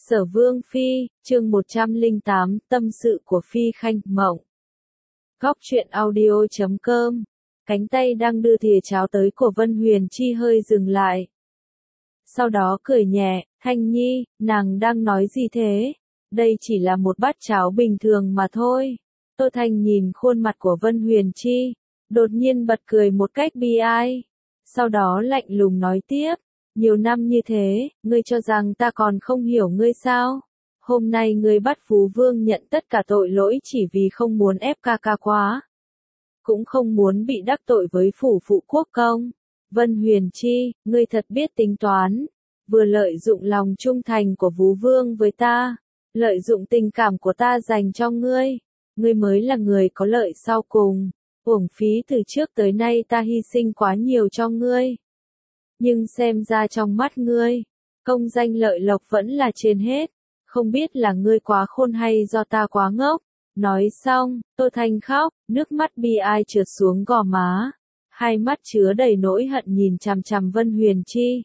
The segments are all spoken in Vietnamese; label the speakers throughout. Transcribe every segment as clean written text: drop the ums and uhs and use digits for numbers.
Speaker 1: Sở Vương Phi, chương 108, tâm sự của Phi Khanh, Mộng. Góc truyện audio.com. Cánh tay đang đưa thìa cháo tới của Vân Huyền Chi hơi dừng lại. Sau đó cười nhẹ, Thanh Nhi, nàng đang nói gì thế? Đây chỉ là một bát cháo bình thường mà thôi. Tô Thanh nhìn khuôn mặt của Vân Huyền Chi, đột nhiên bật cười một cách bi ai. Sau đó lạnh lùng nói tiếp. Nhiều năm như thế, ngươi cho rằng ta còn không hiểu ngươi sao? Hôm nay ngươi bắt Phú Vương nhận tất cả tội lỗi chỉ vì không muốn ép ca ca quá. Cũng không muốn bị đắc tội với phủ phụ quốc công. Vân Huyền Chi, ngươi thật biết tính toán. Vừa lợi dụng lòng trung thành của Phú Vương với ta, lợi dụng tình cảm của ta dành cho ngươi. Ngươi mới là người có lợi sau cùng. Uổng phí từ trước tới nay ta hy sinh quá nhiều cho ngươi. Nhưng xem ra trong mắt ngươi, công danh lợi lộc vẫn là trên hết, không biết là ngươi quá khôn hay do ta quá ngốc. Nói xong, Tô Thanh khóc, nước mắt bi ai trượt xuống gò má, hai mắt chứa đầy nỗi hận nhìn chằm chằm Vân Huyền Chi.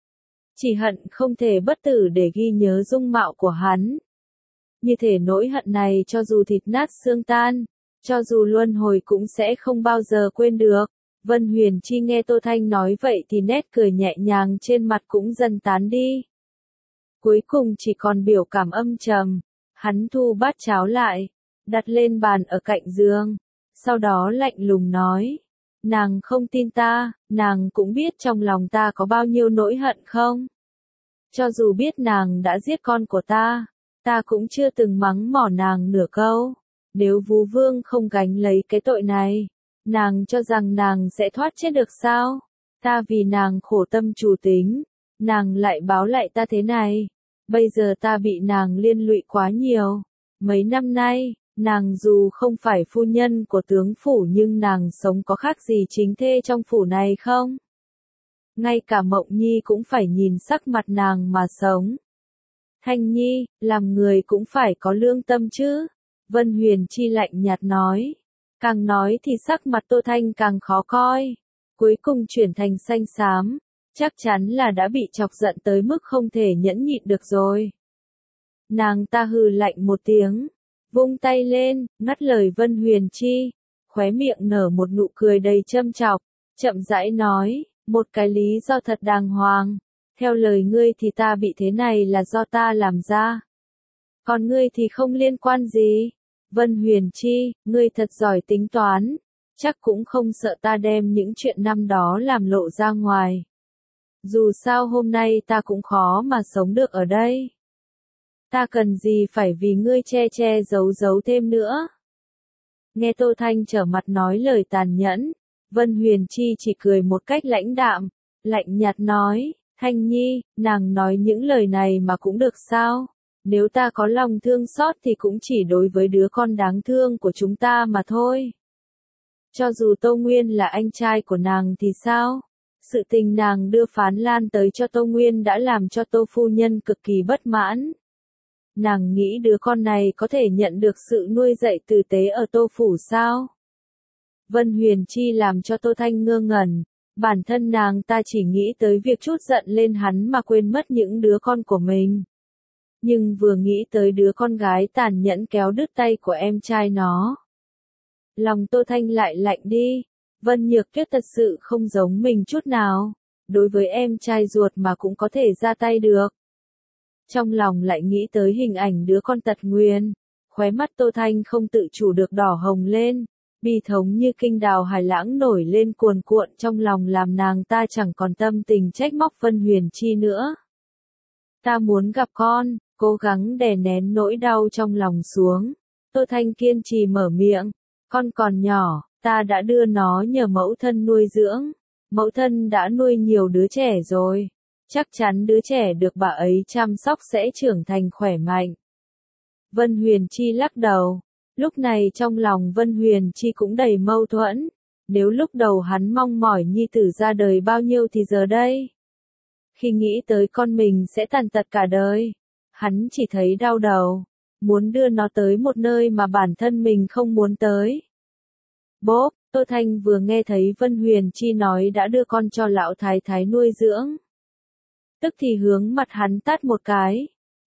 Speaker 1: Chỉ hận không thể bất tử để ghi nhớ dung mạo của hắn. Như thể nỗi hận này cho dù thịt nát xương tan, cho dù luân hồi cũng sẽ không bao giờ quên được. Vân Huyền Chi nghe Tô Thanh nói vậy thì nét cười nhẹ nhàng trên mặt cũng dần tán đi. Cuối cùng chỉ còn biểu cảm âm trầm, hắn thu bát cháo lại, đặt lên bàn ở cạnh giường, sau đó lạnh lùng nói, nàng không tin ta, nàng cũng biết trong lòng ta có bao nhiêu nỗi hận không? Cho dù biết nàng đã giết con của ta cũng chưa từng mắng mỏ nàng nửa câu, nếu Vú Vương không gánh lấy cái tội này. Nàng cho rằng nàng sẽ thoát chết được sao? Ta vì nàng khổ tâm chủ tính, nàng lại báo lại ta thế này. Bây giờ ta bị nàng liên lụy quá nhiều. Mấy năm nay, nàng dù không phải phu nhân của tướng phủ nhưng nàng sống có khác gì chính thê trong phủ này không? Ngay cả Mộng Nhi cũng phải nhìn sắc mặt nàng mà sống. Thanh Nhi, làm người cũng phải có lương tâm chứ? Vân Huyền Chi lạnh nhạt nói. Càng nói thì sắc mặt Tô Thanh càng khó coi, cuối cùng chuyển thành xanh xám, chắc chắn là đã bị chọc giận tới mức không thể nhẫn nhịn được rồi. Nàng ta hừ lạnh một tiếng, vung tay lên, ngắt lời Vân Huyền Chi, khóe miệng nở một nụ cười đầy châm chọc, chậm rãi nói, một cái lý do thật đàng hoàng, theo lời ngươi thì ta bị thế này là do ta làm ra. Còn ngươi thì không liên quan gì. Vân Huyền Chi, ngươi thật giỏi tính toán, chắc cũng không sợ ta đem những chuyện năm đó làm lộ ra ngoài. Dù sao hôm nay ta cũng khó mà sống được ở đây. Ta cần gì phải vì ngươi che giấu thêm nữa. Nghe Tô Thanh trở mặt nói lời tàn nhẫn, Vân Huyền Chi chỉ cười một cách lãnh đạm, lạnh nhạt nói, Thanh Nhi, nàng nói những lời này mà cũng được sao? Nếu ta có lòng thương xót thì cũng chỉ đối với đứa con đáng thương của chúng ta mà thôi. Cho dù Tô Nguyên là anh trai của nàng thì sao? Sự tình nàng đưa Phán Lan tới cho Tô Nguyên đã làm cho Tô phu nhân cực kỳ bất mãn. Nàng nghĩ đứa con này có thể nhận được sự nuôi dạy tử tế ở Tô phủ sao? Vân Huyền Chi làm cho Tô Thanh ngơ ngẩn, bản thân nàng ta chỉ nghĩ tới việc trút giận lên hắn mà quên mất những đứa con của mình. Nhưng vừa nghĩ tới đứa con gái tàn nhẫn kéo đứt tay của em trai nó, lòng Tô Thanh lại lạnh đi. Vân Nhược Tuyết thật sự không giống mình chút nào, đối với em trai ruột mà cũng có thể ra tay được. Trong lòng lại nghĩ tới hình ảnh đứa con tật nguyền, khóe mắt Tô Thanh không tự chủ được đỏ hồng lên, bi thống như kinh đào hải lãng nổi lên cuồn cuộn trong lòng làm nàng ta chẳng còn tâm tình trách móc Vân Huyền Chi nữa. Ta muốn gặp con. Cố gắng đè nén nỗi đau trong lòng xuống, Tô Thanh kiên trì mở miệng, con còn nhỏ, ta đã đưa nó nhờ mẫu thân nuôi dưỡng, mẫu thân đã nuôi nhiều đứa trẻ rồi, chắc chắn đứa trẻ được bà ấy chăm sóc sẽ trưởng thành khỏe mạnh. Vân Huyền Chi lắc đầu, lúc này trong lòng Vân Huyền Chi cũng đầy mâu thuẫn, nếu lúc đầu hắn mong mỏi nhi tử ra đời bao nhiêu thì giờ đây. Khi nghĩ tới con mình sẽ tàn tật cả đời, hắn chỉ thấy đau đầu, muốn đưa nó tới một nơi mà bản thân mình không muốn tới. Bốp, Tô Thanh vừa nghe thấy Vân Huyền Chi nói đã đưa con cho lão thái thái nuôi dưỡng. Tức thì hướng mặt hắn tát một cái,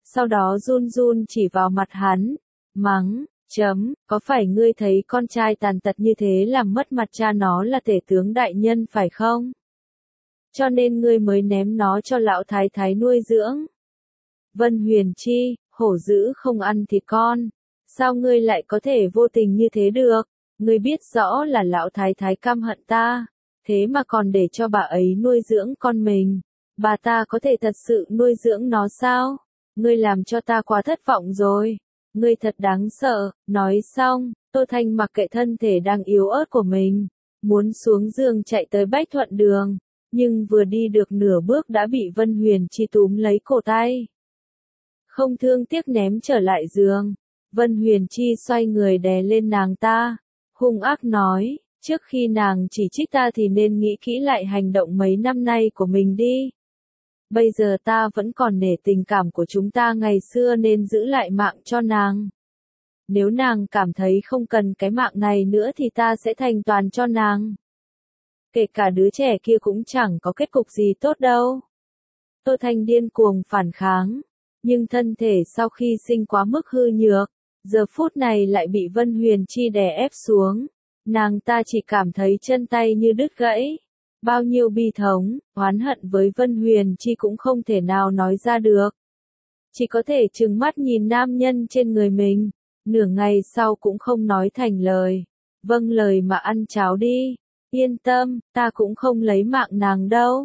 Speaker 1: sau đó run run chỉ vào mặt hắn, mắng, có phải ngươi thấy con trai tàn tật như thế làm mất mặt cha nó là tể tướng đại nhân phải không? Cho nên ngươi mới ném nó cho lão thái thái nuôi dưỡng. Vân Huyền Chi, hổ dữ không ăn thịt con, sao ngươi lại có thể vô tình như thế được? Ngươi biết rõ là lão thái thái căm hận ta, thế mà còn để cho bà ấy nuôi dưỡng con mình. Bà ta có thể thật sự nuôi dưỡng nó sao? Ngươi làm cho ta quá thất vọng rồi. Ngươi thật đáng sợ. Nói xong, Tô Thanh mặc kệ thân thể đang yếu ớt của mình, muốn xuống giường chạy tới Bách Thuận Đường, nhưng vừa đi được nửa bước đã bị Vân Huyền Chi túm lấy cổ tay. Không thương tiếc ném trở lại giường, Vân Huyền Chi xoay người đè lên nàng ta, hung ác nói, trước khi nàng chỉ trích ta thì nên nghĩ kỹ lại hành động mấy năm nay của mình đi. Bây giờ ta vẫn còn nể tình cảm của chúng ta ngày xưa nên giữ lại mạng cho nàng. Nếu nàng cảm thấy không cần cái mạng này nữa thì ta sẽ thành toàn cho nàng. Kể cả đứa trẻ kia cũng chẳng có kết cục gì tốt đâu. Tô Thanh điên cuồng phản kháng, nhưng thân thể sau khi sinh quá mức hư nhược, giờ phút này lại bị Vân Huyền Chi đè ép xuống. Nàng ta chỉ cảm thấy chân tay như đứt gãy. Bao nhiêu bi thống, oán hận với Vân Huyền Chi cũng không thể nào nói ra được. Chỉ có thể trừng mắt nhìn nam nhân trên người mình, nửa ngày sau cũng không nói thành lời. Vâng lời mà ăn cháo đi, yên tâm, ta cũng không lấy mạng nàng đâu.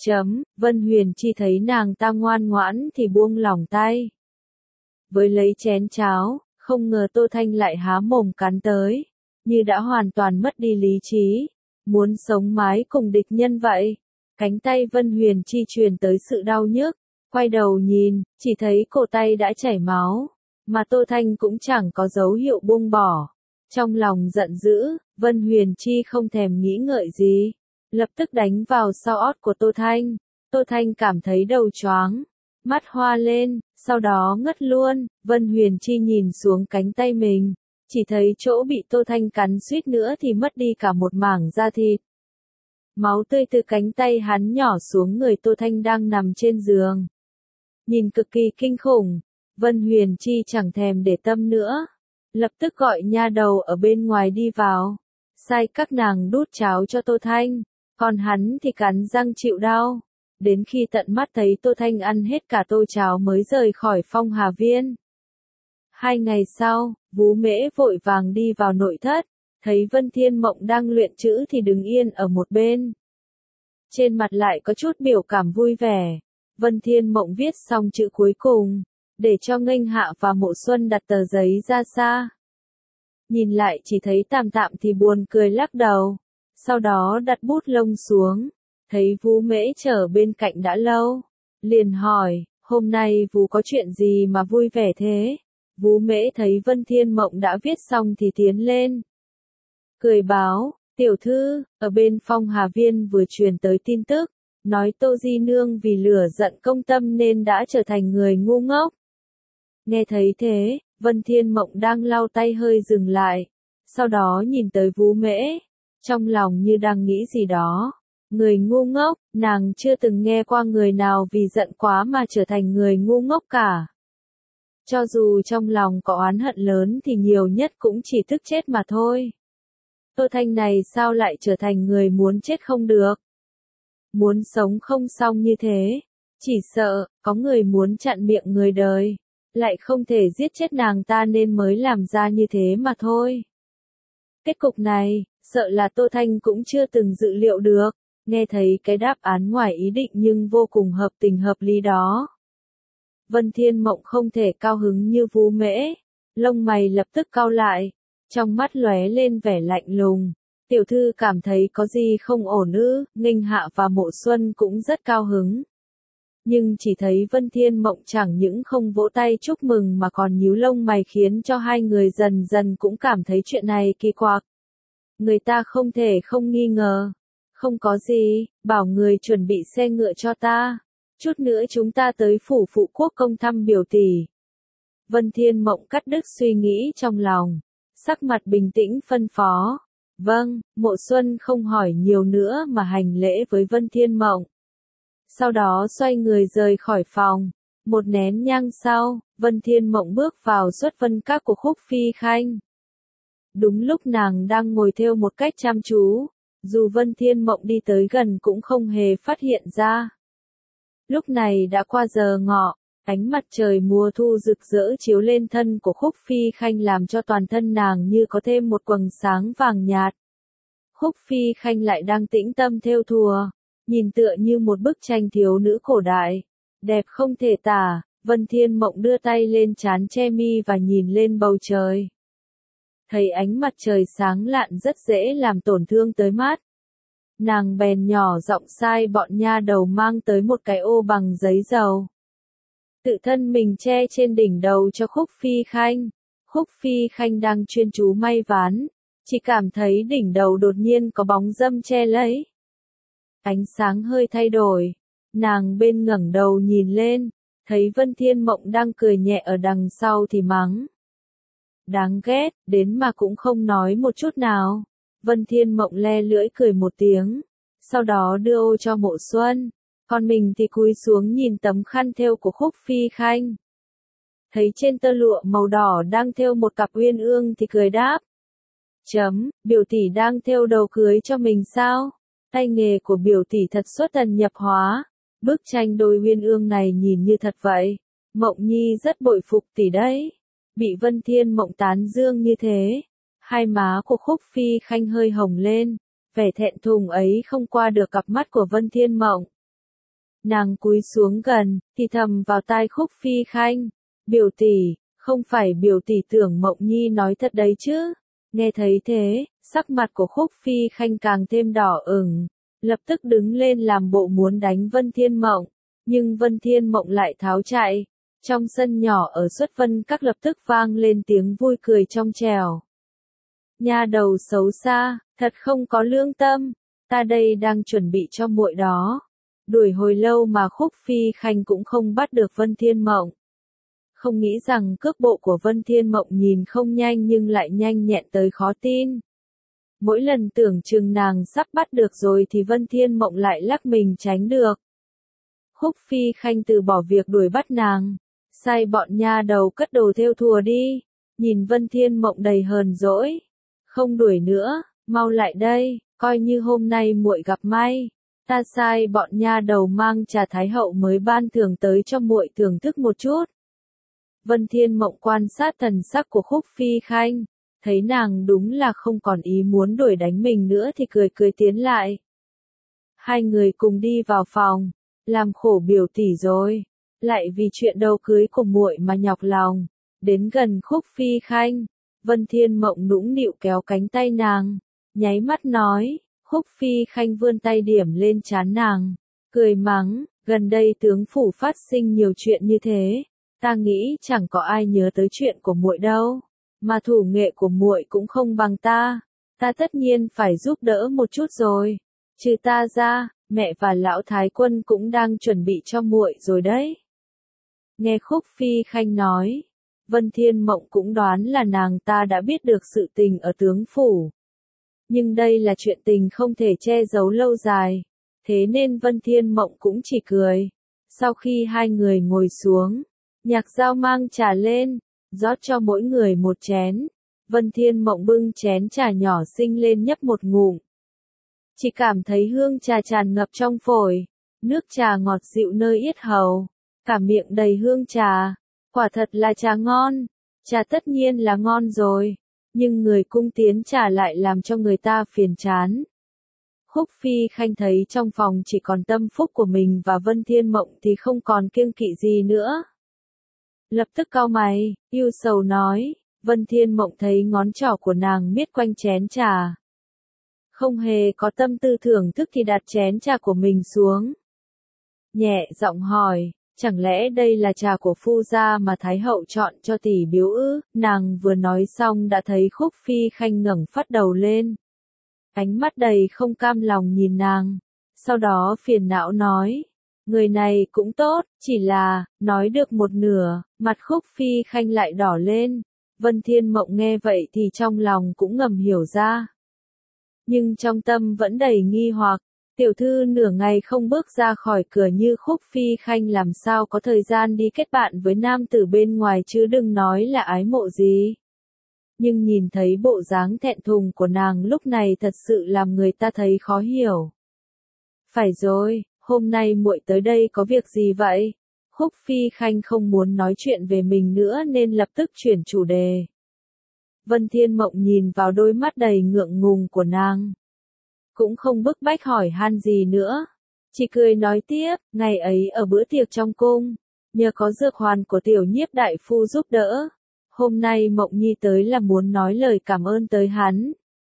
Speaker 1: Vân Huyền Chi thấy nàng ta ngoan ngoãn thì buông lỏng tay. Với lấy chén cháo, không ngờ Tô Thanh lại há mồm cắn tới, như đã hoàn toàn mất đi lý trí. Muốn sống mái cùng địch nhân vậy. Cánh tay Vân Huyền Chi truyền tới sự đau nhức, quay đầu nhìn, chỉ thấy cổ tay đã chảy máu, mà Tô Thanh cũng chẳng có dấu hiệu buông bỏ. Trong lòng giận dữ, Vân Huyền Chi không thèm nghĩ ngợi gì, lập tức đánh vào sau ót của Tô Thanh. Tô Thanh cảm thấy đầu choáng, mắt hoa lên, sau đó ngất luôn. Vân Huyền Chi nhìn xuống cánh tay mình, chỉ thấy chỗ bị Tô Thanh cắn suýt nữa thì mất đi cả một mảng da thịt. Máu tươi từ cánh tay hắn nhỏ xuống người Tô Thanh đang nằm trên giường. Nhìn cực kỳ kinh khủng, Vân Huyền Chi chẳng thèm để tâm nữa. Lập tức gọi nha đầu ở bên ngoài đi vào, sai các nàng đút cháo cho Tô Thanh, còn hắn thì cắn răng chịu đau. Đến khi tận mắt thấy Tô Thanh ăn hết cả tô cháo mới rời khỏi Phong Hà Viên. 2 ngày sau, Vú Mễ vội vàng đi vào nội thất, thấy Vân Thiên Mộng đang luyện chữ thì đứng yên ở một bên. Trên mặt lại có chút biểu cảm vui vẻ. Vân Thiên Mộng viết xong chữ cuối cùng, để cho Nghênh Hạ và Mộ Xuân đặt tờ giấy ra xa. Nhìn lại chỉ thấy Tạm Tạm thì buồn cười lắc đầu, sau đó đặt bút lông xuống, thấy Vú Mễ chờ bên cạnh đã lâu, liền hỏi, hôm nay Vú có chuyện gì mà vui vẻ thế? Vú Mễ thấy Vân Thiên Mộng đã viết xong thì tiến lên, cười báo, tiểu thư, ở bên Phong Hà Viên vừa truyền tới tin tức, nói Tô Di Nương vì lửa giận công tâm nên đã trở thành người ngu ngốc. Nghe thấy thế, Vân Thiên Mộng đang lau tay hơi dừng lại, sau đó nhìn tới Vú Mễ, trong lòng như đang nghĩ gì đó. Người ngu ngốc, nàng chưa từng nghe qua người nào vì giận quá mà trở thành người ngu ngốc cả. Cho dù trong lòng có oán hận lớn thì nhiều nhất cũng chỉ tức chết mà thôi. Tô Thanh này sao lại trở thành người muốn chết không được? Muốn sống không xong như thế, chỉ sợ, có người muốn chặn miệng người đời, lại không thể giết chết nàng ta nên mới làm ra như thế mà thôi. Kết cục này, sợ là Tô Thanh cũng chưa từng dự liệu được, nghe thấy cái đáp án ngoài ý định nhưng vô cùng hợp tình hợp lý đó. Vân Thiên Mộng không thể cao hứng như Vú Mễ, lông mày lập tức cau lại, trong mắt lóe lên vẻ lạnh lùng. Tiểu thư cảm thấy có gì không ổn ư? Nghênh Hạ và Mộ Xuân cũng rất cao hứng. Nhưng chỉ thấy Vân Thiên Mộng chẳng những không vỗ tay chúc mừng mà còn nhíu lông mày khiến cho hai người dần dần cũng cảm thấy chuyện này kỳ quặc. Người ta không thể không nghi ngờ. Không có gì, bảo người chuẩn bị xe ngựa cho ta. Chút nữa chúng ta tới phủ phụ quốc công thăm biểu tỷ. Vân Thiên Mộng cắt đứt suy nghĩ trong lòng, sắc mặt bình tĩnh phân phó. Vâng, Mộ Xuân không hỏi nhiều nữa mà hành lễ với Vân Thiên Mộng. Sau đó xoay người rời khỏi phòng. Một nén nhang sau, Vân Thiên Mộng bước vào xuất vân các của Khúc Phi Khanh. Đúng lúc nàng đang ngồi thêu một cách chăm chú, dù Vân Thiên Mộng đi tới gần cũng không hề phát hiện ra. Lúc này đã qua giờ ngọ, ánh mặt trời mùa thu rực rỡ chiếu lên thân của Khúc Phi Khanh làm cho toàn thân nàng như có thêm một quầng sáng vàng nhạt. Khúc Phi Khanh lại đang tĩnh tâm thêu thùa, nhìn tựa như một bức tranh thiếu nữ cổ đại, đẹp không thể tả. Vân Thiên Mộng đưa tay lên trán che mi và nhìn lên bầu trời. Thấy ánh mặt trời sáng lạn rất dễ làm tổn thương tới mắt. Nàng bèn nhỏ giọng sai bọn nha đầu mang tới một cái ô bằng giấy dầu. Tự thân mình che trên đỉnh đầu cho Khúc Phi Khanh. Khúc Phi Khanh đang chuyên chú may ván, chỉ cảm thấy đỉnh đầu đột nhiên có bóng dâm che lấy. Ánh sáng hơi thay đổi, nàng bên ngẩng đầu nhìn lên, thấy Vân Thiên Mộng đang cười nhẹ ở đằng sau thì mắng. Đáng ghét, đến mà cũng không nói một chút nào. Vân Thiên Mộng le lưỡi cười một tiếng, sau đó đưa ô cho Mộ Xuân, còn mình thì cúi xuống nhìn tấm khăn thêu của Khúc Phi Khanh. Thấy trên tơ lụa màu đỏ đang thêu một cặp uyên ương thì cười đáp. Biểu tỷ đang thêu đầu cưới cho mình sao? Tay nghề của biểu tỷ thật xuất thần nhập hóa. Bức tranh đôi uyên ương này nhìn như thật vậy. Mộng Nhi rất bội phục tỷ đấy. Bị Vân Thiên Mộng tán dương như thế, hai má của Khúc Phi Khanh hơi hồng lên, vẻ thẹn thùng ấy không qua được cặp mắt của Vân Thiên Mộng. Nàng cúi xuống gần, thì thầm vào tai Khúc Phi Khanh, biểu tỷ, không phải biểu tỷ tưởng Mộng Nhi nói thật đấy chứ. Nghe thấy thế, sắc mặt của Khúc Phi Khanh càng thêm đỏ ửng, lập tức đứng lên làm bộ muốn đánh Vân Thiên Mộng, nhưng Vân Thiên Mộng lại tháo chạy. Trong sân nhỏ ở xuất vân các lập tức vang lên tiếng vui cười trong trẻo. Nha đầu xấu xa, thật không có lương tâm, ta đây đang chuẩn bị cho muội đó. Đuổi hồi lâu mà Khúc Phi Khanh cũng không bắt được Vân Thiên Mộng. Không nghĩ rằng cước bộ của Vân Thiên Mộng nhìn không nhanh nhưng lại nhanh nhẹn tới khó tin. Mỗi lần tưởng chừng nàng sắp bắt được rồi thì Vân Thiên Mộng lại lắc mình tránh được. Khúc Phi Khanh từ bỏ việc đuổi bắt nàng, sai bọn nha đầu cất đồ thêu thùa đi. Nhìn Vân Thiên Mộng đầy hờn dỗi, không đuổi nữa, mau lại đây, coi như hôm nay muội gặp may. Ta sai bọn nha đầu mang trà thái hậu mới ban thưởng tới cho muội thưởng thức một chút. Vân Thiên Mộng quan sát thần sắc của Khúc Phi Khanh, thấy nàng đúng là không còn ý muốn đuổi đánh mình nữa thì cười cười tiến lại. Hai người cùng đi vào phòng, làm khổ biểu tỷ rồi, lại vì chuyện đầu cưới của muội mà nhọc lòng. Đến gần Khúc Phi Khanh, Vân Thiên Mộng nũng nịu kéo cánh tay nàng, nháy mắt nói. Khúc Phi Khanh vươn tay điểm lên trán nàng, cười mắng, gần đây tướng phủ phát sinh nhiều chuyện như thế, ta nghĩ chẳng có ai nhớ tới chuyện của muội đâu, mà thủ nghệ của muội cũng không bằng ta tất nhiên phải giúp đỡ một chút rồi. Trừ ta ra, mẹ và lão thái quân cũng đang chuẩn bị cho muội rồi đấy. Nghe Khúc Phi Khanh nói, Vân Thiên Mộng cũng đoán là nàng ta đã biết được sự tình ở tướng phủ. Nhưng đây là chuyện tình không thể che giấu lâu dài, thế nên Vân Thiên Mộng cũng chỉ cười. Sau khi hai người ngồi xuống, Nhạc Giao mang trà lên, rót cho mỗi người một chén. Vân Thiên Mộng bưng chén trà nhỏ xinh lên nhấp một ngụm. Chỉ cảm thấy hương trà tràn ngập trong phổi, nước trà ngọt dịu nơi yết hầu, cả miệng đầy hương trà, quả thật là trà ngon. Trà tất nhiên là ngon rồi, nhưng người cung tiến trà lại làm cho người ta phiền chán. Khúc Phi Khanh thấy trong phòng chỉ còn tâm phúc của mình và Vân Thiên Mộng thì không còn kiêng kỵ gì nữa. Lập tức cau mày, ưu sầu nói, Vân Thiên Mộng thấy ngón trỏ của nàng miết quanh chén trà. Không hề có tâm tư thưởng thức thì đặt chén trà của mình xuống. Nhẹ giọng hỏi, chẳng lẽ đây là trà của phu gia mà Thái hậu chọn cho tỷ biếu ư? Nàng vừa nói xong đã thấy Khúc Phi Khanh ngẩng phát đầu lên. Ánh mắt đầy không cam lòng nhìn nàng. Sau đó phiền não nói, người này cũng tốt, chỉ là, nói được một nửa, mặt Khúc Phi Khanh lại đỏ lên. Vân Thiên Mộng nghe vậy thì trong lòng cũng ngầm hiểu ra. Nhưng trong tâm vẫn đầy nghi hoặc, Tiểu thư nửa ngày không bước ra khỏi cửa như Khúc Phi Khanh làm sao có thời gian đi kết bạn với nam tử bên ngoài chứ đừng nói là ái mộ gì. Nhưng nhìn thấy bộ dáng thẹn thùng của nàng lúc này thật sự làm người ta thấy khó hiểu. Phải rồi, hôm nay muội tới đây có việc gì vậy? Khúc Phi Khanh không muốn nói chuyện về mình nữa nên lập tức chuyển chủ đề. Vân Thiên Mộng nhìn vào đôi mắt đầy ngượng ngùng của nàng. Cũng không bức bách hỏi han gì nữa. Chỉ cười nói tiếp, ngày ấy ở bữa tiệc trong cung, nhờ có dược hoàn của tiểu nhiếp đại phu giúp đỡ. Hôm nay Mộng Nhi tới là muốn nói lời cảm ơn tới hắn.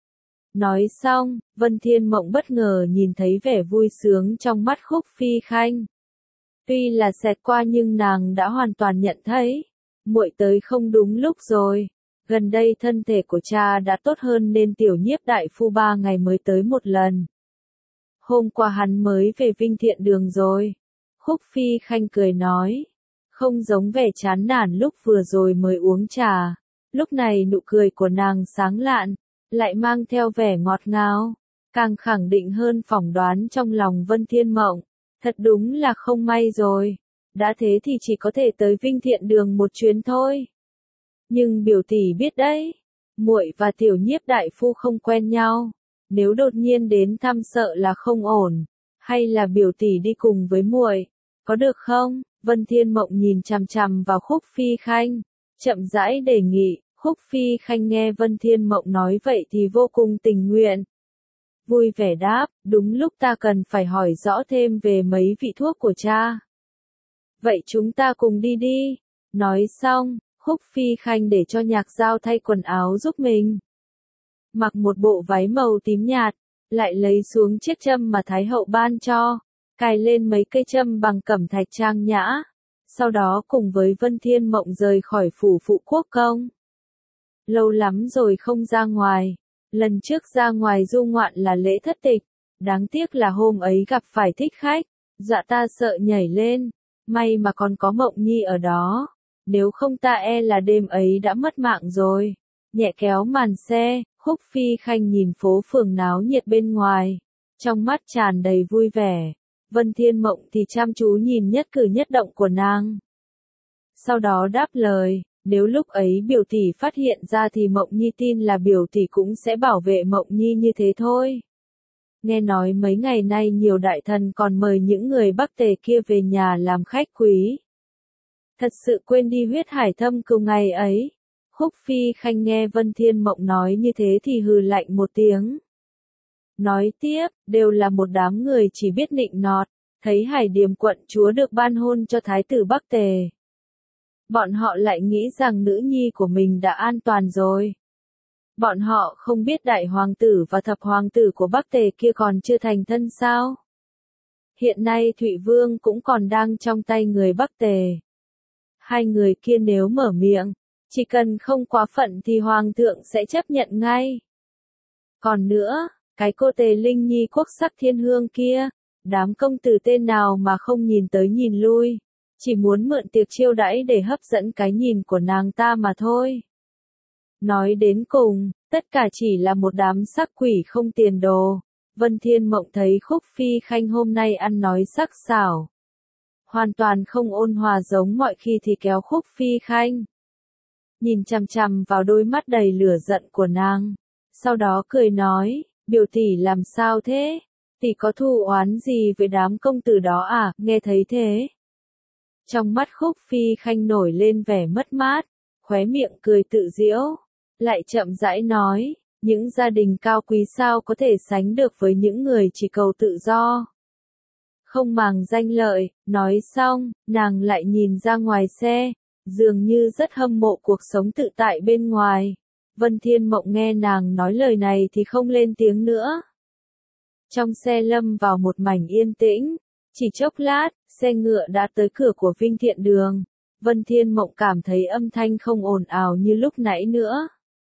Speaker 1: Nói xong, Vân Thiên Mộng bất ngờ nhìn thấy vẻ vui sướng trong mắt Khúc Phi Khanh. Tuy là xẹt qua nhưng nàng đã hoàn toàn nhận thấy, muội tới không đúng lúc rồi. Gần đây thân thể của cha đã tốt hơn nên tiểu nhiếp đại phu 3 ngày mới tới một lần. Hôm qua hắn mới về Vinh Thiện Đường rồi. Khúc Phi Khanh cười nói. Không giống vẻ chán nản lúc vừa rồi mới uống trà. Lúc này nụ cười của nàng sáng lạn, lại mang theo vẻ ngọt ngào, càng khẳng định hơn phỏng đoán trong lòng Vân Thiên Mộng. Thật đúng là không may rồi. Đã thế thì chỉ có thể tới Vinh Thiện Đường một chuyến thôi. Nhưng biểu tỷ biết đấy, muội và tiểu nhiếp đại phu không quen nhau, nếu đột nhiên đến thăm sợ là không ổn, hay là biểu tỷ đi cùng với muội, có được không? Vân Thiên Mộng nhìn chằm chằm vào Khúc Phi Khanh, chậm rãi đề nghị. Khúc Phi Khanh nghe Vân Thiên Mộng nói vậy thì vô cùng tình nguyện. Vui vẻ đáp, đúng lúc ta cần phải hỏi rõ thêm về mấy vị thuốc của cha. Vậy chúng ta cùng đi đi. Nói xong, Khúc Phi Khanh để cho Nhạc Giao thay quần áo giúp mình. Mặc một bộ váy màu tím nhạt, lại lấy xuống chiếc châm mà Thái hậu ban cho, cài lên mấy cây châm bằng cẩm thạch trang nhã. Sau đó cùng với Vân Thiên Mộng rời khỏi phủ Phụ Quốc Công. Lâu lắm rồi không ra ngoài, lần trước ra ngoài du ngoạn là lễ thất tịch, đáng tiếc là hôm ấy gặp phải thích khách, dọa ta sợ nhảy lên, may mà còn có Mộng Nhi ở đó, nếu không ta e là đêm ấy đã mất mạng rồi. Nhẹ kéo màn xe, Khúc Phi Khanh nhìn phố phường náo nhiệt bên ngoài, trong mắt tràn đầy vui vẻ, Vân Thiên Mộng thì chăm chú nhìn nhất cử nhất động của nàng. Sau đó đáp lời. Nếu lúc ấy biểu tỷ phát hiện ra thì Mộng Nhi tin là biểu tỷ cũng sẽ bảo vệ Mộng Nhi như thế thôi. Nghe nói mấy ngày nay nhiều đại thần còn mời những người Bắc Tề kia về nhà làm khách quý. Thật sự quên đi huyết hải thâm cừu ngày ấy. Khúc Phi Khanh nghe Vân Thiên Mộng nói như thế thì hừ lạnh một tiếng. Nói tiếp, đều là một đám người chỉ biết nịnh nọt, thấy Hải Điềm quận chúa được ban hôn cho thái tử Bắc Tề. Bọn họ lại nghĩ rằng nữ nhi của mình đã an toàn rồi. Bọn họ không biết đại hoàng tử và thập hoàng tử của Bắc Tề kia còn chưa thành thân sao? Hiện nay Thụy Vương cũng còn đang trong tay người Bắc Tề. Hai người kia nếu mở miệng, chỉ cần không quá phận thì hoàng thượng sẽ chấp nhận ngay. Còn nữa, cái cô Tề Linh Nhi quốc sắc thiên hương kia, đám công tử tên nào mà không nhìn tới nhìn lui. Chỉ muốn mượn tiệc chiêu đãi để hấp dẫn cái nhìn của nàng ta mà thôi. Nói đến cùng, tất cả chỉ là một đám sắc quỷ không tiền đồ. Vân Thiên Mộng thấy Khúc Phi Khanh hôm nay ăn nói sắc sảo, hoàn toàn không ôn hòa giống mọi khi thì kéo Khúc Phi Khanh. Nhìn chằm chằm vào đôi mắt đầy lửa giận của nàng. Sau đó cười nói, biểu tỷ làm sao thế? Tỷ có thù oán gì với đám công tử đó à? Nghe thấy thế. Trong mắt Khúc Phi Khanh nổi lên vẻ mất mát, khóe miệng cười tự giễu, lại chậm rãi nói, những gia đình cao quý sao có thể sánh được với những người chỉ cầu tự do. Không màng danh lợi, nói xong, nàng lại nhìn ra ngoài xe, dường như rất hâm mộ cuộc sống tự tại bên ngoài. Vân Thiên Mộng nghe nàng nói lời này thì không lên tiếng nữa. Trong xe lâm vào một mảnh yên tĩnh. Chỉ chốc lát, xe ngựa đã tới cửa của Vinh Thiện Đường. Vân Thiên Mộng cảm thấy âm thanh không ồn ào như lúc nãy nữa.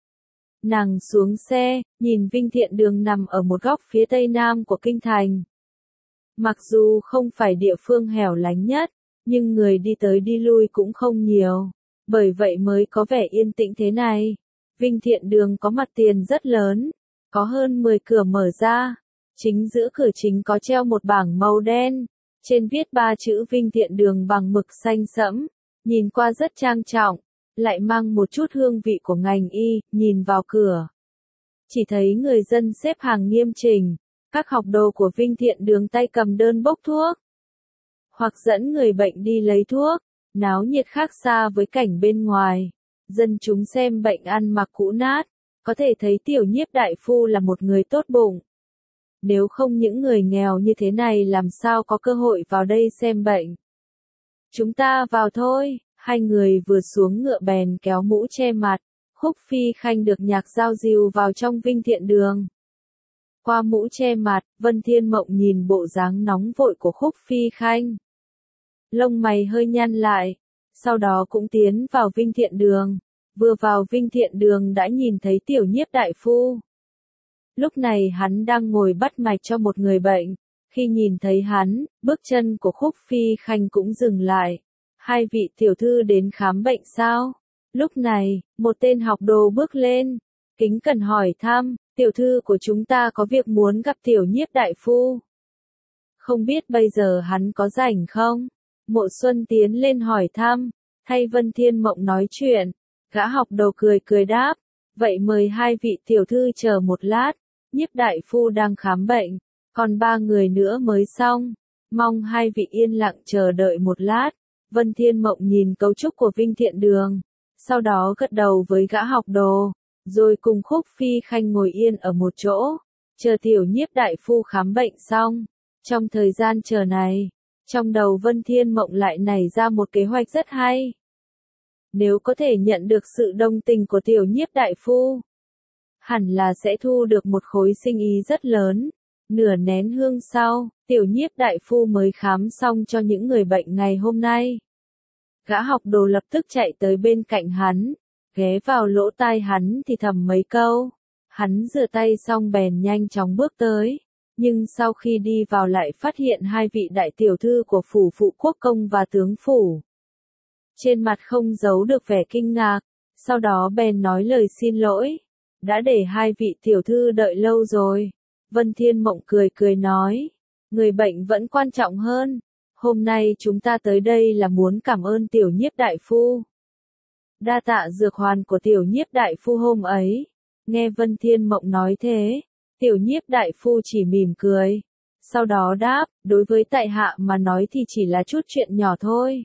Speaker 1: Nàng xuống xe, nhìn Vinh Thiện Đường nằm ở một góc phía tây nam của kinh thành. Mặc dù không phải địa phương hẻo lánh nhất, nhưng người đi tới đi lui cũng không nhiều. Bởi vậy mới có vẻ yên tĩnh thế này. Vinh Thiện Đường có mặt tiền rất lớn, có hơn 10 cửa mở ra. Chính giữa cửa chính có treo một bảng màu đen, trên viết 3 chữ Vinh Thiện Đường bằng mực xanh sẫm, nhìn qua rất trang trọng, lại mang một chút hương vị của ngành y, nhìn vào cửa. Chỉ thấy người dân xếp hàng nghiêm chỉnh, các học đồ của Vinh Thiện Đường tay cầm đơn bốc thuốc, hoặc dẫn người bệnh đi lấy thuốc, náo nhiệt khác xa với cảnh bên ngoài. Dân chúng xem bệnh ăn mặc cũ nát, có thể thấy Tiểu Nhiếp đại phu là một người tốt bụng. Nếu không những người nghèo như thế này làm sao có cơ hội vào đây xem bệnh. Chúng ta vào thôi, hai người vừa xuống ngựa bèn kéo mũ che mặt, Khúc Phi Khanh được Nhạc Giao dìu vào trong Vinh Thiện Đường. Qua mũ che mặt, Vân Thiên Mộng nhìn bộ dáng nóng vội của Khúc Phi Khanh. Lông mày hơi nhăn lại, sau đó cũng tiến vào Vinh Thiện Đường. Vừa vào Vinh Thiện Đường đã nhìn thấy Tiểu Nhiếp đại phu. Lúc này hắn đang ngồi bắt mạch cho một người bệnh. Khi nhìn thấy hắn, bước chân của Khúc Phi Khanh cũng dừng lại. Hai vị tiểu thư đến khám bệnh sao? Lúc này, một tên học đồ bước lên, kính cẩn hỏi thăm, tiểu thư của chúng ta có việc muốn gặp Tiểu Nhiếp đại phu. Không biết bây giờ hắn có rảnh không? Mộ Xuân tiến lên hỏi thăm, thay Vân Thiên Mộng nói chuyện. Gã học đồ cười cười đáp, vậy mời hai vị tiểu thư chờ một lát, Nhiếp đại phu đang khám bệnh, còn 3 người nữa mới xong, mong hai vị yên lặng chờ đợi một lát. Vân Thiên Mộng nhìn cấu trúc của Vinh Thiện Đường, sau đó gật đầu với gã học đồ, rồi cùng Khúc Phi Khanh ngồi yên ở một chỗ, chờ Tiểu Nhiếp đại phu khám bệnh xong. Trong thời gian chờ này, trong đầu Vân Thiên Mộng lại nảy ra một kế hoạch rất hay. Nếu có thể nhận được sự đồng tình của Tiểu Nhiếp đại phu, hẳn là sẽ thu được một khối sinh ý rất lớn. Nửa nén hương sau, Tiểu Nhiếp đại phu mới khám xong cho những người bệnh ngày hôm nay. Gã học đồ lập tức chạy tới bên cạnh hắn, ghé vào lỗ tai hắn thì thầm mấy câu. Hắn rửa tay xong bèn nhanh chóng bước tới, nhưng sau khi đi vào lại phát hiện hai vị đại tiểu thư của phủ phụ quốc công và tướng phủ. Trên mặt không giấu được vẻ kinh ngạc, sau đó bèn nói lời xin lỗi. Đã để hai vị tiểu thư đợi lâu rồi. Vân Thiên Mộng cười cười nói, người bệnh vẫn quan trọng hơn. Hôm nay chúng ta tới đây là muốn cảm ơn Tiểu Nhiếp đại phu. Đa tạ dược hoàn của Tiểu Nhiếp đại phu hôm ấy. Nghe Vân Thiên Mộng nói thế, Tiểu Nhiếp đại phu chỉ mỉm cười. Sau đó đáp, đối với tại hạ mà nói thì chỉ là chút chuyện nhỏ thôi.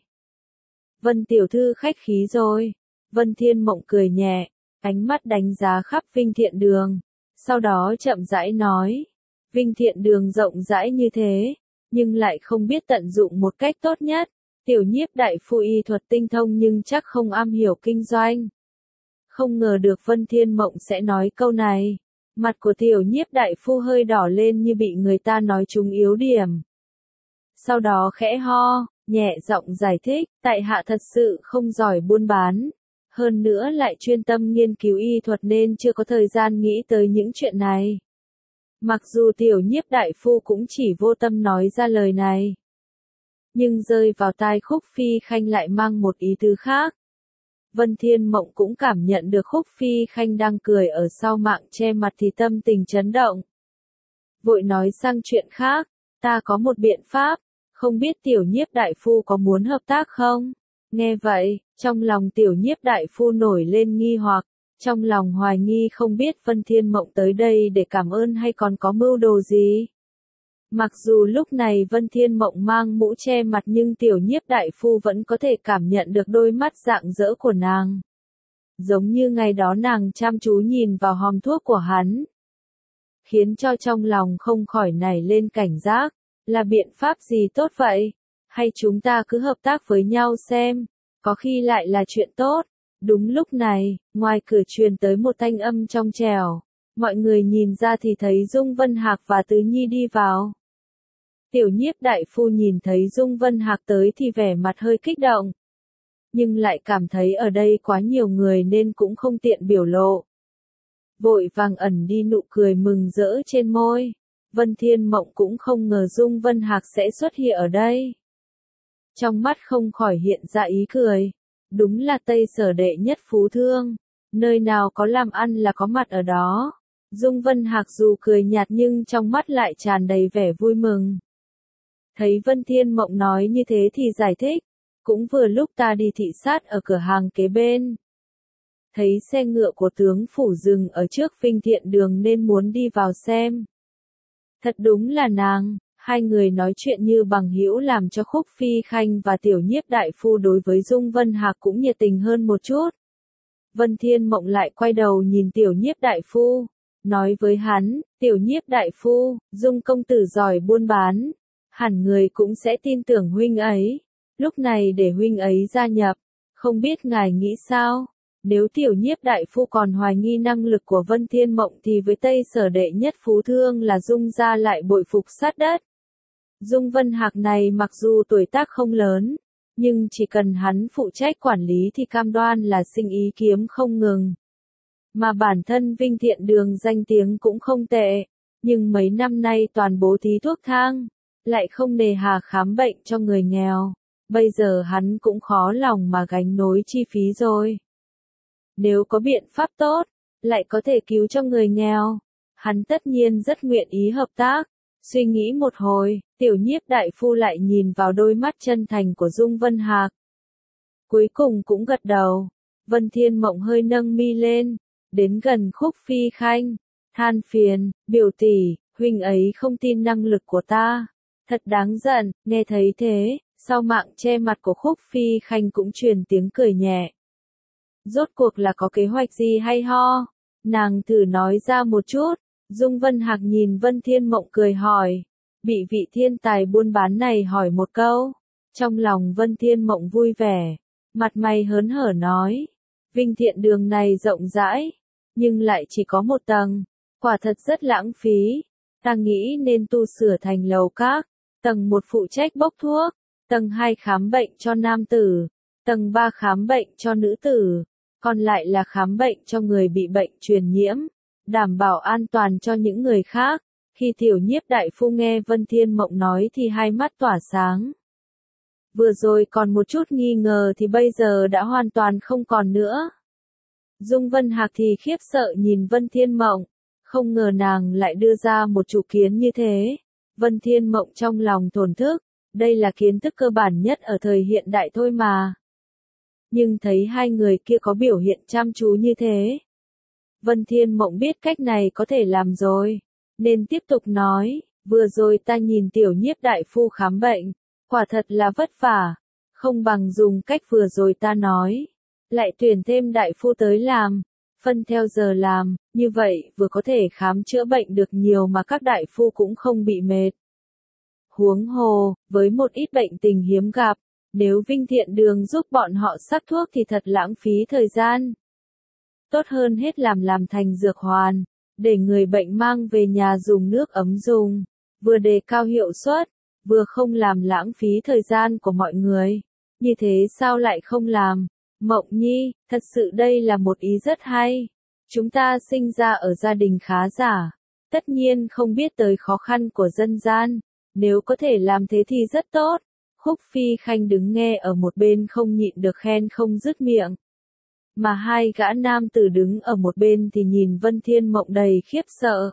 Speaker 1: Vân tiểu thư khách khí rồi. Vân Thiên Mộng cười nhẹ, ánh mắt đánh giá khắp Vinh Thiện Đường. Sau đó chậm rãi nói, Vinh Thiện Đường rộng rãi như thế, nhưng lại không biết tận dụng một cách tốt nhất. Tiểu Nhiếp đại phu y thuật tinh thông nhưng chắc không am hiểu kinh doanh. Không ngờ được Vân Thiên Mộng sẽ nói câu này. Mặt của Tiểu Nhiếp đại phu hơi đỏ lên như bị người ta nói trúng yếu điểm. Sau đó khẽ ho, nhẹ giọng giải thích, tại hạ thật sự không giỏi buôn bán. Hơn nữa lại chuyên tâm nghiên cứu y thuật nên chưa có thời gian nghĩ tới những chuyện này. Mặc dù Tiểu Nhiếp đại phu cũng chỉ vô tâm nói ra lời này, nhưng rơi vào tai Khúc Phi Khanh lại mang một ý tứ khác. Vân Thiên Mộng cũng cảm nhận được Khúc Phi Khanh đang cười ở sau mạng che mặt thì tâm tình chấn động. Vội nói sang chuyện khác, ta có một biện pháp, không biết Tiểu Nhiếp đại phu có muốn hợp tác không? Nghe vậy, trong lòng Tiểu Nhiếp đại phu nổi lên nghi hoặc, trong lòng hoài nghi không biết Vân Thiên Mộng tới đây để cảm ơn hay còn có mưu đồ gì. Mặc dù lúc này Vân Thiên Mộng mang mũ che mặt nhưng Tiểu Nhiếp đại phu vẫn có thể cảm nhận được đôi mắt rạng rỡ của nàng. Giống như ngày đó nàng chăm chú nhìn vào hòm thuốc của hắn, khiến cho trong lòng không khỏi nảy lên cảnh giác, là biện pháp gì tốt vậy? Hay chúng ta cứ hợp tác với nhau xem, có khi lại là chuyện tốt. Đúng lúc này, ngoài cửa truyền tới một thanh âm trong trẻo. Mọi người nhìn ra thì thấy Dung Vân Hạc và Tứ Nhi đi vào. Tiểu Nhiếp đại phu nhìn thấy Dung Vân Hạc tới thì vẻ mặt hơi kích động. Nhưng lại cảm thấy ở đây quá nhiều người nên cũng không tiện biểu lộ. Vội vàng ẩn đi nụ cười mừng rỡ trên môi. Vân Thiên Mộng cũng không ngờ Dung Vân Hạc sẽ xuất hiện ở đây. Trong mắt không khỏi hiện ra ý cười. Đúng là Tây Sở đệ nhất phú thương. Nơi nào có làm ăn là có mặt ở đó. Dung Vân Hạc dù cười nhạt nhưng trong mắt lại tràn đầy vẻ vui mừng. Thấy Vân Thiên Mộng nói như thế thì giải thích, cũng vừa lúc ta đi thị sát ở cửa hàng kế bên. Thấy xe ngựa của tướng phủ dừng ở trước Vinh Thiện Đường nên muốn đi vào xem. Thật đúng là nàng, hai người nói chuyện như bằng hữu làm cho Khúc Phi Khanh và Tiểu Nhiếp đại phu đối với Dung Vân Hạc cũng nhiệt tình hơn một chút. Vân Thiên Mộng lại quay đầu nhìn Tiểu Nhiếp đại phu, nói với hắn, Tiểu Nhiếp đại phu, Dung công tử giỏi buôn bán, hẳn người cũng sẽ tin tưởng huynh ấy, lúc này để huynh ấy gia nhập, không biết ngài nghĩ sao? Nếu Tiểu Nhiếp đại phu còn hoài nghi năng lực của Vân Thiên Mộng thì với Tây Sở đệ nhất phú thương là Dung gia lại bội phục sát đất. Dung Vân Hạc này mặc dù tuổi tác không lớn, nhưng chỉ cần hắn phụ trách quản lý thì cam đoan là sinh ý kiếm không ngừng. Mà bản thân Vinh Thiện Đường danh tiếng cũng không tệ, nhưng mấy năm nay toàn bố thí thuốc thang, lại không nề hà khám bệnh cho người nghèo. Bây giờ hắn cũng khó lòng mà gánh nổi chi phí rồi. Nếu có biện pháp tốt, lại có thể cứu cho người nghèo, hắn tất nhiên rất nguyện ý hợp tác. Suy nghĩ một hồi, Tiểu Nhiếp đại phu lại nhìn vào đôi mắt chân thành của Dung Vân Hạc. Cuối cùng cũng gật đầu. Vân Thiên Mộng hơi nâng mi lên, đến gần Khúc Phi Khanh, than phiền, biểu tỷ, huynh ấy không tin năng lực của ta. Thật đáng giận, nghe thấy thế, sau mạng che mặt của Khúc Phi Khanh cũng truyền tiếng cười nhẹ. Rốt cuộc là có kế hoạch gì hay ho? Nàng thử nói ra một chút. Dung Vân Hạc nhìn Vân Thiên Mộng cười hỏi. Bị vị thiên tài buôn bán này hỏi một câu. Trong lòng Vân Thiên Mộng vui vẻ. Mặt mày hớn hở nói. Vinh Thiện Đường này rộng rãi. Nhưng lại chỉ có một tầng. Quả thật rất lãng phí. Ta nghĩ nên tu sửa thành lầu các. Tầng 1 phụ trách bốc thuốc. Tầng 2 khám bệnh cho nam tử. Tầng 3 khám bệnh cho nữ tử. Còn lại là khám bệnh cho người bị bệnh truyền nhiễm, đảm bảo an toàn cho những người khác. Khi Tiểu Nhiếp đại phu nghe Vân Thiên Mộng nói thì hai mắt tỏa sáng. Vừa rồi còn một chút nghi ngờ thì bây giờ đã hoàn toàn không còn nữa. Dung Vân Hạc thì khiếp sợ nhìn Vân Thiên Mộng, không ngờ nàng lại đưa ra một chủ kiến như thế. Vân Thiên Mộng trong lòng thổn thức, đây là kiến thức cơ bản nhất ở thời hiện đại thôi mà. Nhưng thấy hai người kia có biểu hiện chăm chú như thế. Vân Thiên Mộng biết cách này có thể làm rồi, nên tiếp tục nói, vừa rồi ta nhìn Tiểu Nhiếp đại phu khám bệnh, quả thật là vất vả, không bằng dùng cách vừa rồi ta nói, lại tuyển thêm đại phu tới làm, phân theo giờ làm, như vậy vừa có thể khám chữa bệnh được nhiều mà các đại phu cũng không bị mệt. Huống hồ, với một ít bệnh tình hiếm gặp, nếu Vinh Thiện Đường giúp bọn họ sắc thuốc thì thật lãng phí thời gian. Tốt hơn hết làm thành dược hoàn, để người bệnh mang về nhà dùng nước ấm dùng, vừa đề cao hiệu suất, vừa không làm lãng phí thời gian của mọi người. Như thế sao lại không làm? Mộng Nhi, thật sự đây là một ý rất hay. Chúng ta sinh ra ở gia đình khá giả, tất nhiên không biết tới khó khăn của dân gian, nếu có thể làm thế thì rất tốt. Khúc Phi Khanh đứng nghe ở một bên không nhịn được khen không dứt miệng. Mà hai gã nam tử đứng ở một bên thì nhìn Vân Thiên Mộng đầy khiếp sợ.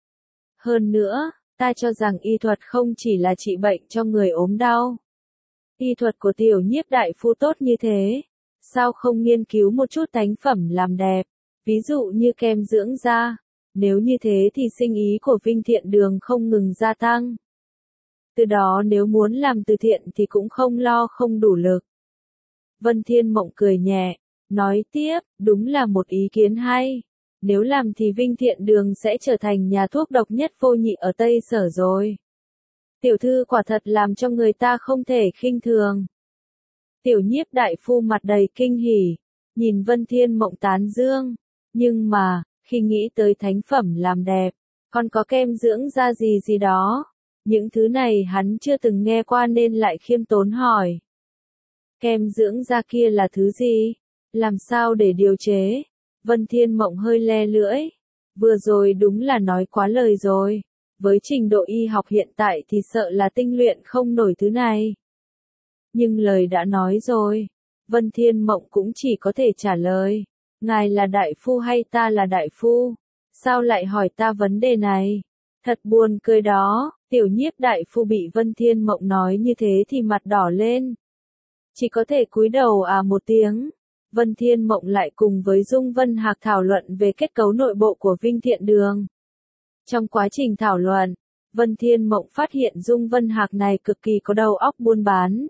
Speaker 1: Hơn nữa, ta cho rằng y thuật không chỉ là trị bệnh cho người ốm đau. Y thuật của Tiểu Nhiếp đại phu tốt như thế, sao không nghiên cứu một chút thánh phẩm làm đẹp, ví dụ như kem dưỡng da, nếu như thế thì sinh ý của Vinh Thiện Đường không ngừng gia tăng. Từ đó nếu muốn làm từ thiện thì cũng không lo không đủ lực. Vân Thiên Mộng cười nhẹ, nói tiếp, đúng là một ý kiến hay. Nếu làm thì Vinh Thiện Đường sẽ trở thành nhà thuốc độc nhất vô nhị ở Tây Sở rồi. Tiểu thư quả thật làm cho người ta không thể khinh thường. Tiểu Nhiếp đại phu mặt đầy kinh hỉ, nhìn Vân Thiên Mộng tán dương. Nhưng mà, khi nghĩ tới thánh phẩm làm đẹp, còn có kem dưỡng da gì đó. Những thứ này hắn chưa từng nghe qua nên lại khiêm tốn hỏi. Kem dưỡng da kia là thứ gì? Làm sao để điều chế? Vân Thiên Mộng hơi le lưỡi. Vừa rồi đúng là nói quá lời rồi. Với trình độ y học hiện tại thì sợ là tinh luyện không nổi thứ này. Nhưng lời đã nói rồi. Vân Thiên Mộng cũng chỉ có thể trả lời. Ngài là đại phu hay ta là đại phu? sao lại hỏi ta vấn đề này? Thật buồn cười đó, tiểu nhiếp đại phu bị Vân Thiên Mộng nói như thế thì mặt đỏ lên. Chỉ có thể cúi đầu một tiếng. Vân Thiên Mộng lại cùng với Dung Vân Hạc thảo luận về kết cấu nội bộ của Vinh Thiện Đường. Trong quá trình thảo luận, Vân Thiên Mộng phát hiện Dung Vân Hạc này cực kỳ có đầu óc buôn bán.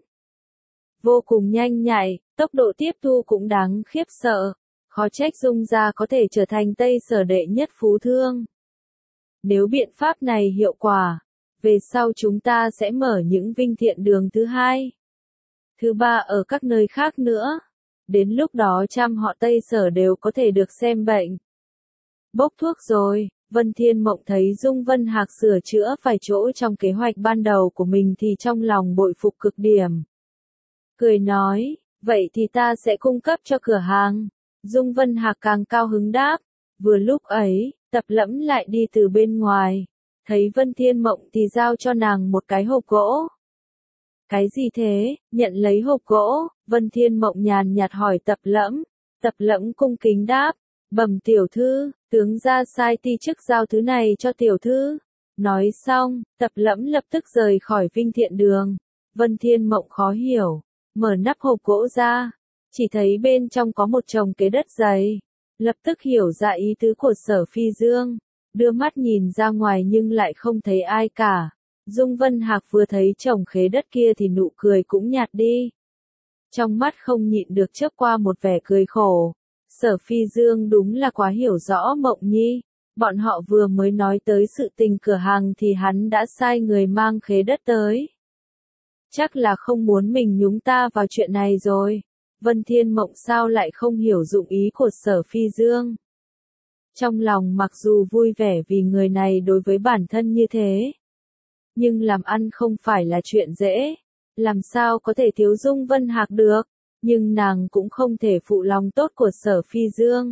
Speaker 1: Vô cùng nhanh nhạy, tốc độ tiếp thu cũng đáng khiếp sợ. Khó trách Dung gia có thể trở thành Tây Sở đệ nhất phú thương. Nếu biện pháp này hiệu quả, về sau chúng ta sẽ mở những Vinh Thiện Đường thứ hai, thứ ba ở các nơi khác nữa. Đến lúc đó trăm họ Tây Sở đều có thể được xem bệnh. Bốc thuốc rồi, Vân Thiên Mộng thấy Dung Vân Hạc sửa chữa vài chỗ trong kế hoạch ban đầu của mình thì trong lòng bội phục cực điểm. Cười nói, vậy thì ta sẽ cung cấp cho cửa hàng. Dung Vân Hạc càng cao hứng đáp. Vừa lúc ấy, Tập Lẫm lại đi từ bên ngoài. Thấy Vân Thiên Mộng thì giao cho nàng một cái hộp gỗ. Cái gì thế? Nhận lấy hộp gỗ, Vân Thiên Mộng nhàn nhạt hỏi Tập Lẫm. Tập Lẫm cung kính đáp. Bẩm tiểu thư, tướng gia sai ti chức giao thứ này cho tiểu thư. Nói xong, Tập Lẫm lập tức rời khỏi Vinh Thiện Đường. Vân Thiên Mộng khó hiểu, mở nắp hộp gỗ ra, chỉ thấy bên trong có một chồng kế đất dày. Lập tức hiểu ra ý tứ của Sở Phi Dương, đưa mắt nhìn ra ngoài nhưng lại không thấy ai cả. Dung Vân Hạc vừa thấy chồng khế đất kia thì nụ cười cũng nhạt đi. Trong mắt không nhịn được chớp qua một vẻ cười khổ. Sở Phi Dương đúng là quá hiểu rõ Mộng Nhi. Bọn họ vừa mới nói tới sự tình cửa hàng thì hắn đã sai người mang khế đất tới. Chắc là không muốn mình nhúng ta vào chuyện này rồi. Vân Thiên Mộng sao lại không hiểu dụng ý của Sở Phi Dương. Trong lòng mặc dù vui vẻ vì người này đối với bản thân như thế. Nhưng làm ăn không phải là chuyện dễ. Làm sao có thể thiếu Dung Vân Hạc được. Nhưng nàng cũng không thể phụ lòng tốt của Sở Phi Dương.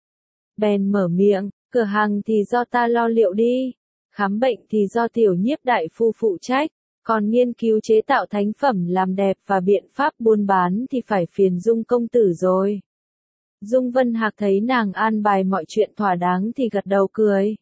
Speaker 1: Bèn mở miệng, cửa hàng thì do ta lo liệu đi. Khám bệnh thì do tiểu nhiếp đại phu phụ trách. Còn nghiên cứu chế tạo thánh phẩm làm đẹp và biện pháp buôn bán thì phải phiền Dung công tử rồi. Dung Vân Hạc thấy nàng an bài mọi chuyện thỏa đáng thì gật đầu cười.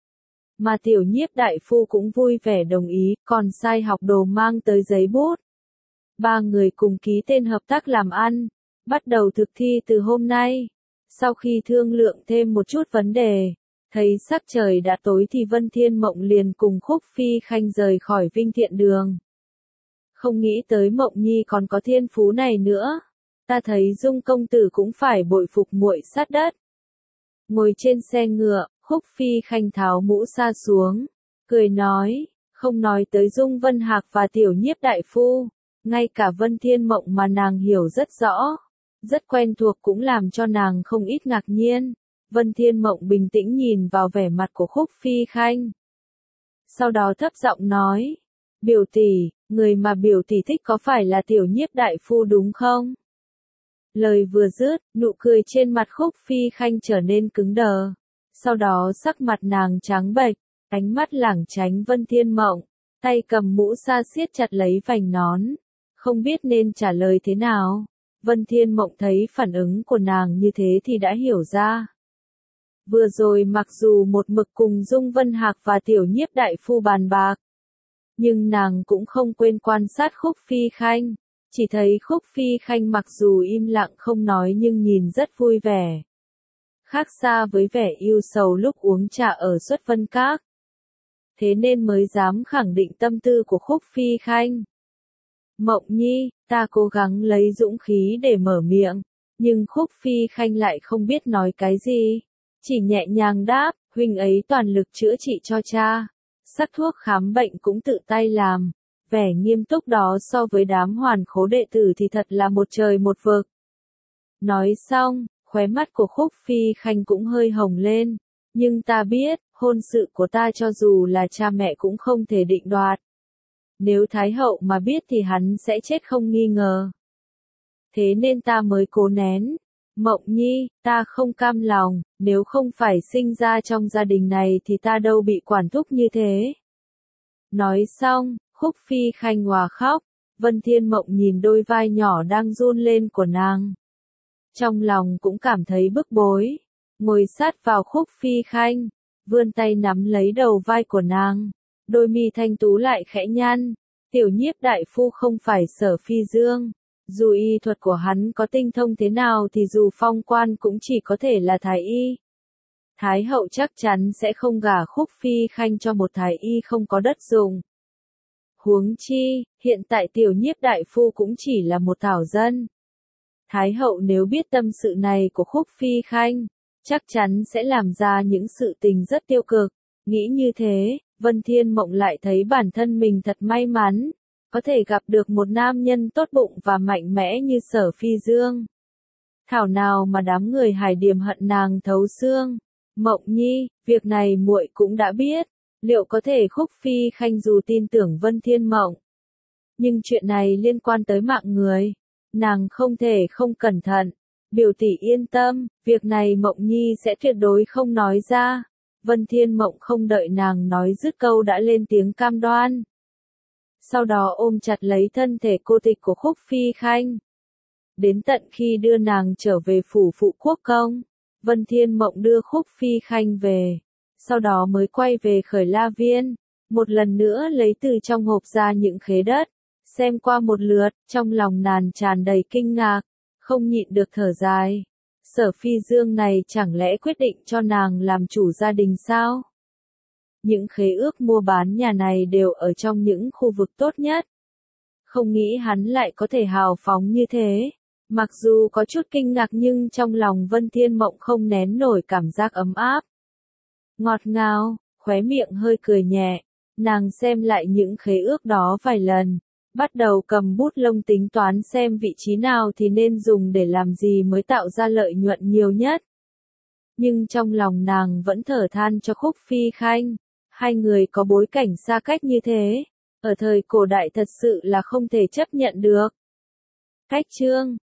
Speaker 1: Mà tiểu nhiếp đại phu cũng vui vẻ đồng ý, còn sai học đồ mang tới giấy bút. Ba người cùng ký tên hợp tác làm ăn, bắt đầu thực thi từ hôm nay. Sau khi thương lượng thêm một chút vấn đề, thấy sắc trời đã tối thì Vân Thiên Mộng liền cùng Khúc Phi Khanh rời khỏi Vinh Thiện Đường. Không nghĩ tới Mộng Nhi còn có thiên phú này nữa. Ta thấy Dung công tử cũng phải bội phục muội sát đất. Ngồi trên xe ngựa, Khúc Phi Khanh tháo mũ sa xuống, cười nói, không nói tới Dung Vân Hạc và tiểu nhiếp đại phu, ngay cả Vân Thiên Mộng mà nàng hiểu rất rõ, rất quen thuộc cũng làm cho nàng không ít ngạc nhiên. Vân Thiên Mộng bình tĩnh nhìn vào vẻ mặt của Khúc Phi Khanh. Sau đó thấp giọng nói, biểu tỷ, người mà biểu tỷ thích có phải là tiểu nhiếp đại phu đúng không? Lời vừa dứt, nụ cười trên mặt Khúc Phi Khanh trở nên cứng đờ. Sau đó sắc mặt nàng trắng bệch, ánh mắt lảng tránh Vân Thiên Mộng, tay cầm mũ sa siết chặt lấy vành nón, không biết nên trả lời thế nào. Vân Thiên Mộng thấy phản ứng của nàng như thế thì đã hiểu ra. Vừa rồi mặc dù một mực cùng Dung Vân Hạc và tiểu nhiếp đại phu bàn bạc, nhưng nàng cũng không quên quan sát Khúc Phi Khanh. Chỉ thấy Khúc Phi Khanh mặc dù im lặng không nói nhưng nhìn rất vui vẻ. Khác xa với vẻ yêu sầu lúc uống trà ở Xuất Vân Các. Thế nên mới dám khẳng định tâm tư của Khúc Phi Khanh. Mộng Nhi, ta cố gắng lấy dũng khí để mở miệng, nhưng Khúc Phi Khanh lại không biết nói cái gì. Chỉ nhẹ nhàng đáp, huynh ấy toàn lực chữa trị cho cha. Sắc thuốc khám bệnh cũng tự tay làm. Vẻ nghiêm túc đó so với đám hoàn khố đệ tử thì thật là một trời một vực. Nói xong, khóe mắt của Khúc Phi Khanh cũng hơi hồng lên. Nhưng ta biết, hôn sự của ta cho dù là cha mẹ cũng không thể định đoạt. Nếu Thái hậu mà biết thì hắn sẽ chết không nghi ngờ. Thế nên ta mới cố nén. Mộng Nhi, ta không cam lòng, nếu không phải sinh ra trong gia đình này thì ta đâu bị quản thúc như thế. Nói xong, Khúc Phi Khanh òa khóc, Vân Thiên Mộng nhìn đôi vai nhỏ đang run lên của nàng. Trong lòng cũng cảm thấy bức bối, ngồi sát vào Khúc Phi Khanh, vươn tay nắm lấy đầu vai của nàng, đôi mi thanh tú lại khẽ nhăn. Tiểu Nhiếp đại phu không phải Sở Phi Dương, dù y thuật của hắn có tinh thông thế nào thì dù phong quan cũng chỉ có thể là thái y. Thái hậu chắc chắn sẽ không gả Khúc Phi Khanh cho một thái y không có đất dùng. Huống chi, hiện tại Tiểu Nhiếp đại phu cũng chỉ là một thảo dân. Thái hậu nếu biết tâm sự này của Khúc Phi Khanh, chắc chắn sẽ làm ra những sự tình rất tiêu cực. Nghĩ như thế, Vân Thiên Mộng lại thấy bản thân mình thật may mắn, có thể gặp được một nam nhân tốt bụng và mạnh mẽ như Sở Phi Dương. Thảo nào mà đám người Hải Điềm hận nàng thấu xương. Mộng nhi, việc này muội cũng đã biết, liệu có thể Khúc Phi Khanh dù tin tưởng Vân Thiên Mộng, nhưng chuyện này liên quan tới mạng người, nàng không thể không cẩn thận. Biểu tỷ yên tâm, việc này Mộng nhi sẽ tuyệt đối không nói ra. Vân Thiên Mộng không đợi nàng nói dứt câu đã lên tiếng cam đoan. Sau đó ôm chặt lấy thân thể cô tịch của Khúc Phi Khanh. Đến tận khi đưa nàng trở về phủ phụ quốc công, Vân Thiên Mộng đưa Khúc Phi Khanh về, sau đó mới quay về Khởi La Viên, một lần nữa lấy từ trong hộp ra những khế đất, xem qua một lượt, trong lòng nàng tràn đầy kinh ngạc, không nhịn được thở dài. Sở Phi Dương này chẳng lẽ quyết định cho nàng làm chủ gia đình sao? Những khế ước mua bán nhà này đều ở trong những khu vực tốt nhất. Không nghĩ hắn lại có thể hào phóng như thế. Mặc dù có chút kinh ngạc nhưng trong lòng Vân Thiên Mộng không nén nổi cảm giác ấm áp. Ngọt ngào, khóe miệng hơi cười nhẹ, nàng xem lại những khế ước đó vài lần, bắt đầu cầm bút lông tính toán xem vị trí nào thì nên dùng để làm gì mới tạo ra lợi nhuận nhiều nhất. Nhưng trong lòng nàng vẫn thở than cho Khúc Phi Khanh, hai người có bối cảnh xa cách như thế, ở thời cổ đại thật sự là không thể chấp nhận được. Cách chương